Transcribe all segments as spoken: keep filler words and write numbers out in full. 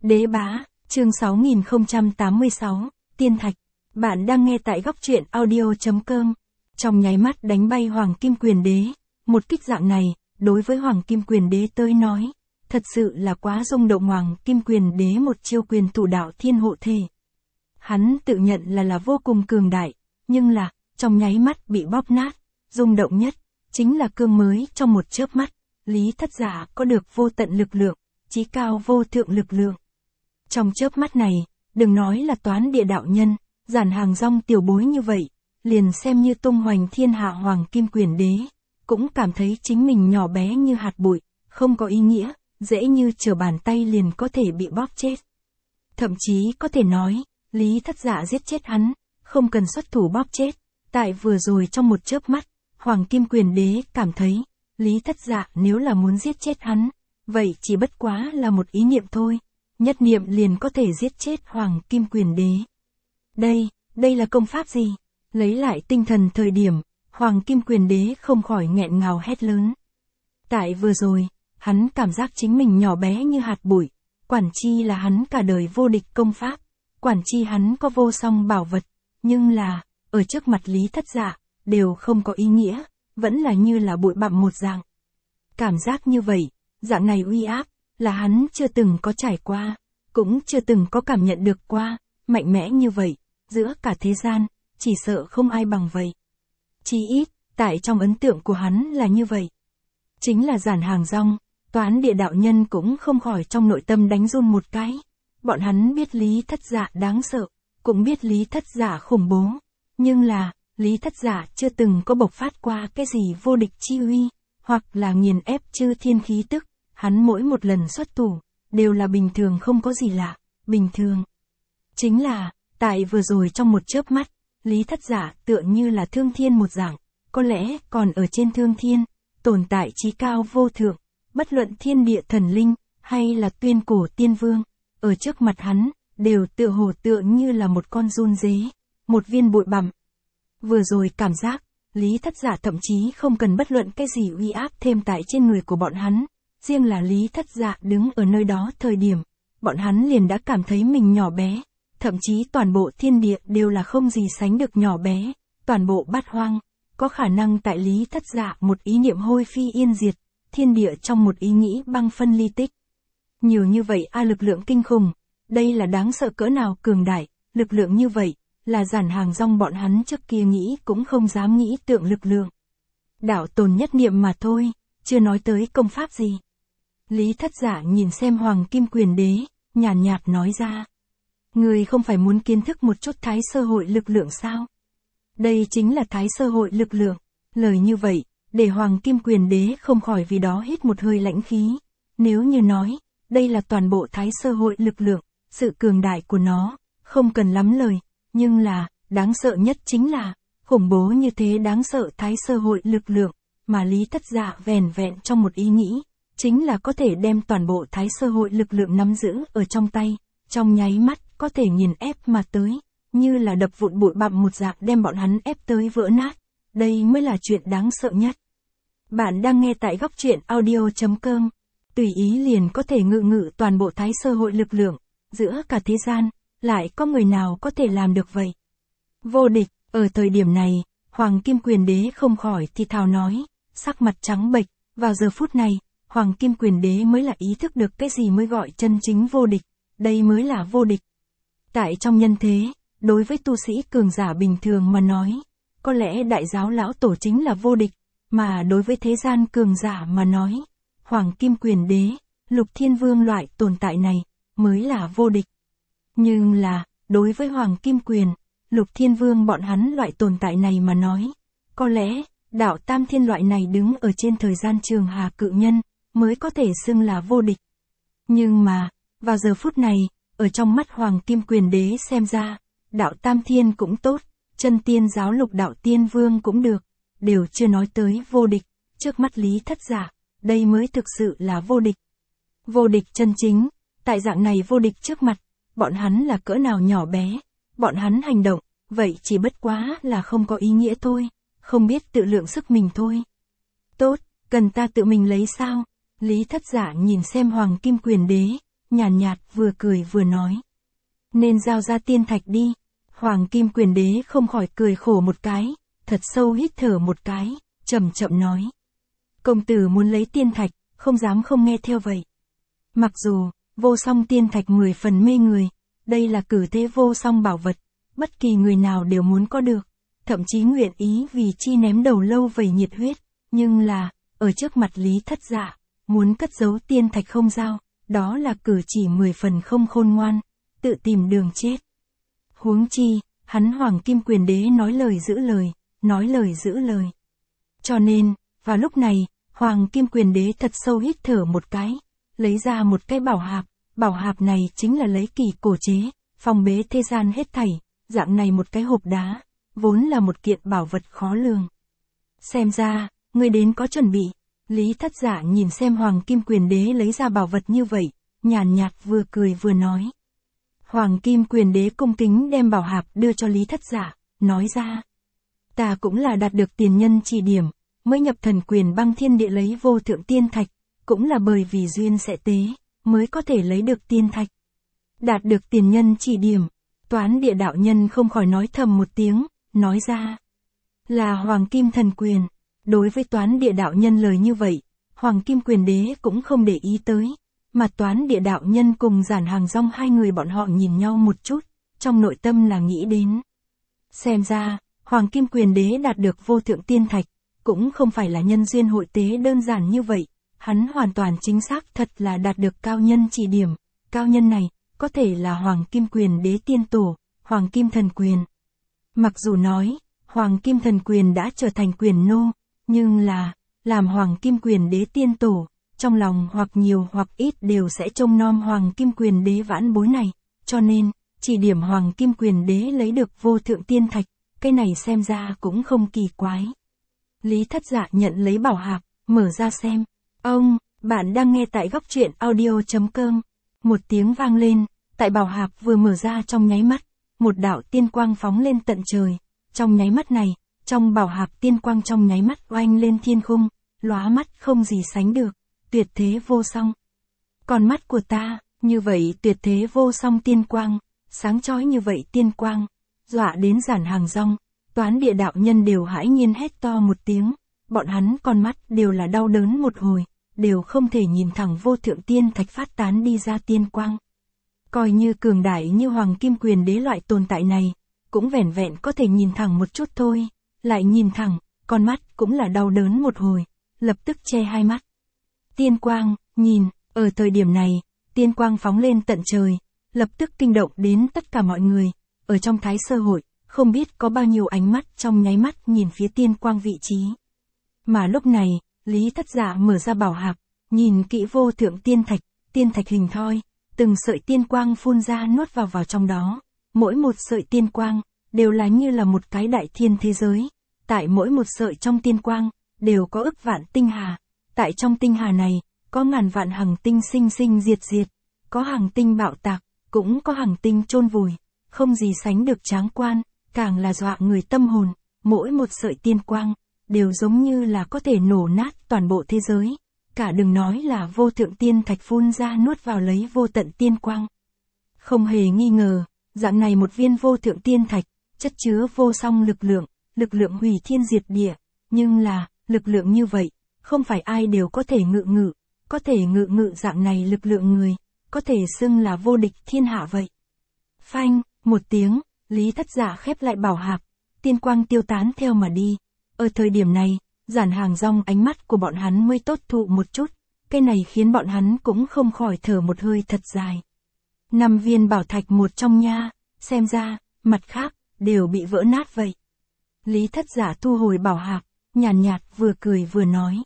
Đế bá, chương sáu nghìn không trăm tám mươi sáu, Tiên Thạch. Bạn đang nghe tại góc truyện audio.com. Trong nháy mắt đánh bay Hoàng Kim Quyền Đế, một kích dạng này, đối với Hoàng Kim Quyền Đế tới nói, thật sự là quá rung động. Hoàng Kim Quyền Đế một chiêu quyền thủ đạo thiên hộ thể. Hắn tự nhận là là vô cùng cường đại, nhưng là, trong nháy mắt bị bóp nát, rung động nhất, chính là cương mới trong một chớp mắt, Lý Thất Giả có được vô tận lực lượng, chí cao vô thượng lực lượng. Trong chớp mắt này, đừng nói là toán địa đạo nhân, giản hàng rong tiểu bối như vậy, liền xem như tung hoành thiên hạ Hoàng Kim Quyền Đế, cũng cảm thấy chính mình nhỏ bé như hạt bụi, không có ý nghĩa, dễ như trở bàn tay liền có thể bị bóp chết. Thậm chí có thể nói, Lý Thất Giả giết chết hắn, không cần xuất thủ bóp chết. Tại vừa rồi trong một chớp mắt, Hoàng Kim Quyền Đế cảm thấy, Lý Thất Giả nếu là muốn giết chết hắn, vậy chỉ bất quá là một ý niệm thôi, nhất niệm liền có thể giết chết Hoàng Kim Quyền Đế. Đây, đây là công pháp gì? Lấy lại tinh thần thời điểm, Hoàng Kim Quyền Đế không khỏi nghẹn ngào hét lớn. Tại vừa rồi, hắn cảm giác chính mình nhỏ bé như hạt bụi, quản chi là hắn cả đời vô địch công pháp, quản chi hắn có vô song bảo vật, nhưng là, ở trước mặt Lý Thất Giả, đều không có ý nghĩa, vẫn là như là bụi bặm một dạng. Cảm giác như vậy, dạng này uy áp, là hắn chưa từng có trải qua, cũng chưa từng có cảm nhận được qua, mạnh mẽ như vậy, giữa cả thế gian, chỉ sợ không ai bằng vậy. Chí ít, tại trong ấn tượng của hắn là như vậy. Chính là giản hàng rong, toán địa đạo nhân cũng không khỏi trong nội tâm đánh run một cái. Bọn hắn biết Lý Thất Giả đáng sợ, cũng biết Lý Thất Giả khủng bố. Nhưng là, Lý Thất Giả chưa từng có bộc phát qua cái gì vô địch chi uy, hoặc là nghiền ép chư thiên khí tức, hắn mỗi một lần xuất thủ, đều là bình thường không có gì lạ, bình thường. Chính là, tại vừa rồi trong một chớp mắt, Lý Thất Giả tựa như là thương thiên một dạng, có lẽ còn ở trên thương thiên, tồn tại chí cao vô thượng, bất luận thiên địa thần linh, hay là tuyên cổ tiên vương, ở trước mặt hắn, đều tựa hồ tựa như là một con giun dế, một viên bụi bặm. Vừa rồi cảm giác, Lý Thất Giả thậm chí không cần bất luận cái gì uy áp thêm tại trên người của bọn hắn, riêng là Lý Thất Giả đứng ở nơi đó thời điểm, bọn hắn liền đã cảm thấy mình nhỏ bé, thậm chí toàn bộ thiên địa đều là không gì sánh được nhỏ bé, toàn bộ bát hoang, có khả năng tại Lý Thất Giả một ý niệm hôi phi yên diệt, thiên địa trong một ý nghĩ băng phân ly tích. Nhiều như vậy a lực lượng kinh khủng, đây là đáng sợ cỡ nào cường đại, lực lượng như vậy, là giản hàng rong bọn hắn trước kia nghĩ cũng không dám nghĩ tượng lực lượng. Đạo tồn nhất niệm mà thôi, chưa nói tới công pháp gì. Lý Thất Giả nhìn xem Hoàng Kim Quyền Đế, nhàn nhạt, nhạt nói ra. Người không phải muốn kiến thức một chút thái sơ hội lực lượng sao? Đây chính là thái sơ hội lực lượng. Lời như vậy, để Hoàng Kim Quyền Đế không khỏi vì đó hít một hơi lãnh khí. Nếu như nói, đây là toàn bộ thái sơ hội lực lượng, sự cường đại của nó, không cần lắm lời. Nhưng là, đáng sợ nhất chính là, khủng bố như thế đáng sợ thái sơ hội lực lượng, mà Lý Thất Giả vẻn vẹn trong một ý nghĩ, chính là có thể đem toàn bộ thái sơ hội lực lượng nắm giữ ở trong tay, trong nháy mắt có thể nghiền ép mà tới, như là đập vụn bụi bặm một dạng đem bọn hắn ép tới vỡ nát, đây mới là chuyện đáng sợ nhất. Bạn đang nghe tại góc truyện audio.com, tùy ý liền có thể ngự ngự toàn bộ thái sơ hội lực lượng, giữa cả thế gian. Lại có người nào có thể làm được vậy? Vô địch, ở thời điểm này, Hoàng Kim Quyền Đế không khỏi thì thào nói, sắc mặt trắng bệch, vào giờ phút này, Hoàng Kim Quyền Đế mới là ý thức được cái gì mới gọi chân chính vô địch, đây mới là vô địch. Tại trong nhân thế, đối với tu sĩ cường giả bình thường mà nói, có lẽ đại giáo lão tổ chính là vô địch, mà đối với thế gian cường giả mà nói, Hoàng Kim Quyền Đế, Lục Thiên Vương loại tồn tại này, mới là vô địch. Nhưng là, đối với Hoàng Kim Quyền, Lục Thiên Vương bọn hắn loại tồn tại này mà nói, có lẽ, đạo Tam Thiên loại này đứng ở trên thời gian trường hà cự nhân, mới có thể xưng là vô địch. Nhưng mà, vào giờ phút này, ở trong mắt Hoàng Kim Quyền Đế xem ra, đạo Tam Thiên cũng tốt, chân tiên giáo Lục đạo Tiên Vương cũng được, đều chưa nói tới vô địch, trước mắt Lý Thất Giả, đây mới thực sự là vô địch. Vô địch chân chính, tại dạng này vô địch trước mặt, bọn hắn là cỡ nào nhỏ bé, bọn hắn hành động, vậy chỉ bất quá là không có ý nghĩa thôi, không biết tự lượng sức mình thôi. Tốt, cần ta tự mình lấy sao? Lý Thất Giả nhìn xem Hoàng Kim Quyền Đế, nhàn nhạt, nhạt vừa cười vừa nói. Nên giao ra tiên thạch đi. Hoàng Kim Quyền Đế không khỏi cười khổ một cái, thật sâu hít thở một cái, chậm chậm nói. Công tử muốn lấy tiên thạch, không dám không nghe theo vậy. Mặc dù, vô song tiên thạch mười phần mê người, đây là cử thế vô song bảo vật, bất kỳ người nào đều muốn có được, thậm chí nguyện ý vì chi ném đầu lâu vầy nhiệt huyết, nhưng là, ở trước mặt Lý Thất Dạ, muốn cất giấu tiên thạch không giao, đó là cử chỉ mười phần không khôn ngoan, tự tìm đường chết. Huống chi, hắn Hoàng Kim Quyền Đế nói lời giữ lời, nói lời giữ lời. Cho nên, vào lúc này, Hoàng Kim Quyền Đế thật sâu hít thở một cái, lấy ra một cái bảo hạp, bảo hạp này chính là lấy kỳ cổ chế, phong bế thế gian hết thảy, dạng này một cái hộp đá, vốn là một kiện bảo vật khó lường. Xem ra, người đến có chuẩn bị. Lý Thất Dạ nhìn xem Hoàng Kim Quyền Đế lấy ra bảo vật như vậy, nhàn nhạt vừa cười vừa nói. Hoàng Kim Quyền Đế cung kính đem bảo hạp đưa cho Lý Thất Dạ, nói ra. Ta cũng là đạt được tiền nhân chỉ điểm, mới nhập thần quyền băng thiên địa lấy vô thượng tiên thạch, cũng là bởi vì duyên sẽ tế, mới có thể lấy được tiên thạch. Đạt được tiền nhân chỉ điểm, Toán Địa đạo nhân không khỏi nói thầm một tiếng, nói ra. Là Hoàng Kim thần quyền. Đối với Toán Địa đạo nhân lời như vậy, Hoàng Kim Quyền Đế cũng không để ý tới, mà Toán Địa đạo nhân cùng Giản Hàng Rong hai người bọn họ nhìn nhau một chút, trong nội tâm là nghĩ đến. Xem ra, Hoàng Kim Quyền Đế đạt được vô thượng tiên thạch, cũng không phải là nhân duyên hội tế đơn giản như vậy, hắn hoàn toàn chính xác thật là đạt được cao nhân chỉ điểm, cao nhân này, có thể là Hoàng Kim Quyền Đế tiên tổ, Hoàng Kim thần quyền. Mặc dù nói, Hoàng Kim thần quyền đã trở thành quyền nô, nhưng là, làm Hoàng Kim Quyền Đế tiên tổ, trong lòng hoặc nhiều hoặc ít đều sẽ trông nom Hoàng Kim Quyền Đế vãn bối này, cho nên, chỉ điểm Hoàng Kim Quyền Đế lấy được vô thượng tiên thạch, cái này xem ra cũng không kỳ quái. Lý Thất Dạ nhận lấy bảo hạp, mở ra xem. Ông, bạn đang nghe tại góc truyện audio chấm com. Một tiếng vang lên, tại bảo hạp vừa mở ra trong nháy mắt, một đạo tiên quang phóng lên tận trời. Trong nháy mắt này, trong bảo hạp tiên quang trong nháy mắt oanh lên thiên khung, lóa mắt không gì sánh được, tuyệt thế vô song. Còn mắt của ta, như vậy tuyệt thế vô song tiên quang, sáng chói như vậy tiên quang, dọa đến Giản Hàng Rong, Toán Địa đạo nhân đều hãi nhiên hét to một tiếng, bọn hắn con mắt đều là đau đớn một hồi, đều không thể nhìn thẳng vô thượng tiên thạch phát tán đi ra tiên quang. Coi như cường đại như Hoàng Kim Quyền Đế loại tồn tại này, cũng vẻn vẹn có thể nhìn thẳng một chút thôi, lại nhìn thẳng, con mắt cũng là đau đớn một hồi, lập tức che hai mắt. Tiên quang, nhìn, ở thời điểm này, tiên quang phóng lên tận trời, lập tức kinh động đến tất cả mọi người, ở trong Thái Sơ hội, không biết có bao nhiêu ánh mắt trong nháy mắt nhìn phía tiên quang vị trí. Mà lúc này, Lý Thất Dạ mở ra bảo hạp, nhìn kỹ vô thượng tiên thạch, tiên thạch hình thoi, từng sợi tiên quang phun ra nuốt vào vào trong đó, mỗi một sợi tiên quang, đều là như là một cái đại thiên thế giới, tại mỗi một sợi trong tiên quang, đều có ức vạn tinh hà, tại trong tinh hà này, có ngàn vạn hằng tinh sinh sinh diệt diệt, có hằng tinh bạo tạc, cũng có hằng tinh chôn vùi, không gì sánh được tráng quan, càng là dọa người tâm hồn, mỗi một sợi tiên quang, đều giống như là có thể nổ nát toàn bộ thế giới, cả đừng nói là vô thượng tiên thạch phun ra nuốt vào lấy vô tận tiên quang. Không hề nghi ngờ, dạng này một viên vô thượng tiên thạch, chất chứa vô song lực lượng, lực lượng hủy thiên diệt địa, nhưng là, lực lượng như vậy, không phải ai đều có thể ngự ngự, có thể ngự ngự dạng này lực lượng người, có thể xưng là vô địch thiên hạ vậy. Phanh, một tiếng, Lý Thất Dạ khép lại bảo hạp, tiên quang tiêu tán theo mà đi. Ở thời điểm này, Giản Hàng Rong ánh mắt của bọn hắn mới tốt thụ một chút, cái này khiến bọn hắn cũng không khỏi thở một hơi thật dài. Năm viên bảo thạch một trong nha, xem ra, mặt khác, đều bị vỡ nát vậy. Lý Thất Dạ thu hồi bảo hạp, nhàn nhạt, nhạt vừa cười vừa nói.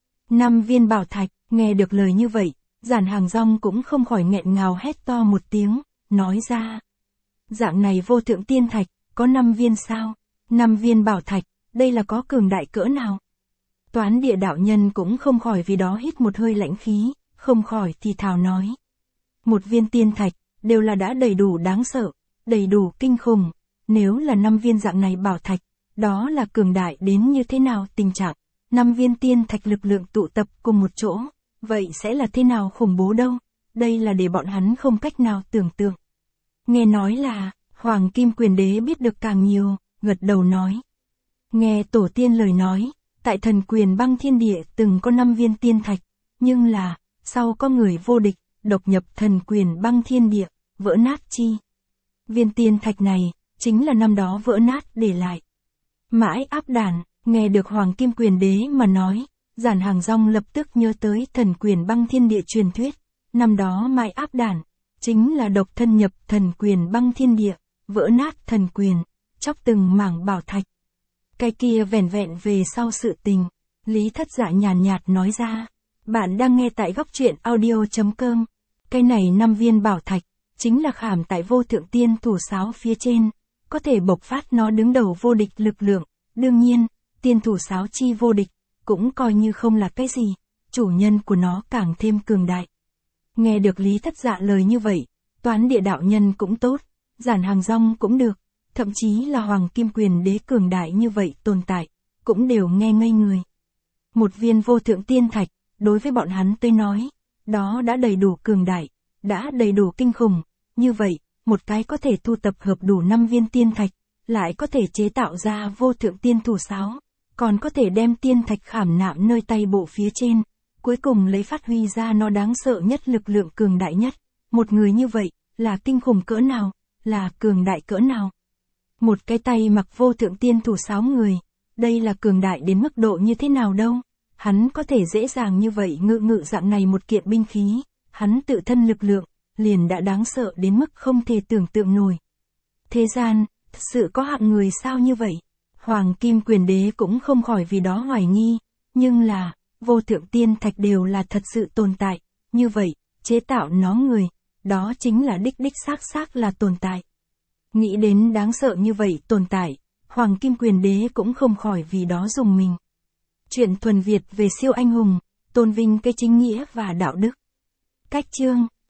Năm viên bảo thạch, nghe được lời như vậy, Giản Hàng Rong cũng không khỏi nghẹn ngào hét to một tiếng, nói ra. Dạng này vô thượng tiên thạch, có năm viên sao? Năm viên bảo thạch, đây là có cường đại cỡ nào? Toán Địa đạo nhân cũng không khỏi vì đó hít một hơi lãnh khí, không khỏi thì thào nói. Một viên tiên thạch, đều là đã đầy đủ đáng sợ, đầy đủ kinh khủng, nếu là năm viên dạng này bảo thạch, đó là cường đại đến như thế nào tình trạng, năm viên tiên thạch lực lượng tụ tập cùng một chỗ, vậy sẽ là thế nào khủng bố đâu? đây là để bọn hắn không cách nào tưởng tượng. Nghe nói là, Hoàng Kim Quyền Đế biết được càng nhiều, gật đầu nói. Nghe tổ tiên lời nói, tại thần quyền băng thiên địa từng có năm viên tiên thạch, nhưng là, sau có người vô địch, độc nhập thần quyền băng thiên địa, vỡ nát chi. Viên tiên thạch này, chính là năm đó vỡ nát để lại. Mãi áp đàn, nghe được Hoàng Kim Quyền Đế mà nói, Giản Hàng Rong lập tức nhớ tới thần quyền băng thiên địa truyền thuyết. Năm đó Mãi áp đàn, chính là độc thân nhập thần quyền băng thiên địa, vỡ nát thần quyền, chóc từng mảng bảo thạch. Cái kia vẻn vẹn về sau sự tình, Lý Thất Dạ nhàn nhạt nói ra. Bạn đang nghe tại góc truyện audio chấm com. Cái này năm viên bảo thạch, chính là khảm tại vô thượng tiên thủ sáo phía trên, có thể bộc phát nó đứng đầu vô địch lực lượng. Đương nhiên, tiên thủ sáo chi vô địch, cũng coi như không là cái gì, chủ nhân của nó càng thêm cường đại. Nghe được Lý Thất Dạ lời như vậy, Toán Địa đạo nhân cũng tốt, Giản Hàng Rong cũng được, thậm chí là Hoàng Kim Quyền Đế cường đại như vậy tồn tại, cũng đều nghe ngây người. Một viên vô thượng tiên thạch, đối với bọn hắn tới nói, đó đã đầy đủ cường đại, đã đầy đủ kinh khủng, như vậy, một cái có thể thu tập hợp đủ năm viên tiên thạch, lại có thể chế tạo ra vô thượng tiên thủ sáo, còn có thể đem tiên thạch khảm nạm nơi tay bộ phía trên, cuối cùng lấy phát huy ra nó đáng sợ nhất lực lượng cường đại nhất. Một người như vậy, là kinh khủng cỡ nào, là cường đại cỡ nào. Một cái tay mặc vô thượng tiên thủ sáo người, đây là cường đại đến mức độ như thế nào đâu. Hắn có thể dễ dàng như vậy ngự ngự dạng này một kiện binh khí, hắn tự thân lực lượng, liền đã đáng sợ đến mức không thể tưởng tượng nổi. Thế gian, thật sự có hạng người sao như vậy? Hoàng Kim Quyền Đế cũng không khỏi vì đó hoài nghi, nhưng là, vô thượng tiên thạch đều là thật sự tồn tại, như vậy, chế tạo nó người, đó chính là đích đích xác xác là tồn tại. Nghĩ đến đáng sợ như vậy tồn tại, Hoàng Kim Quyền Đế cũng không khỏi vì đó dùng mình. Chuyện thuần Việt về siêu anh hùng, tôn vinh cái chính nghĩa và đạo đức. Cách chương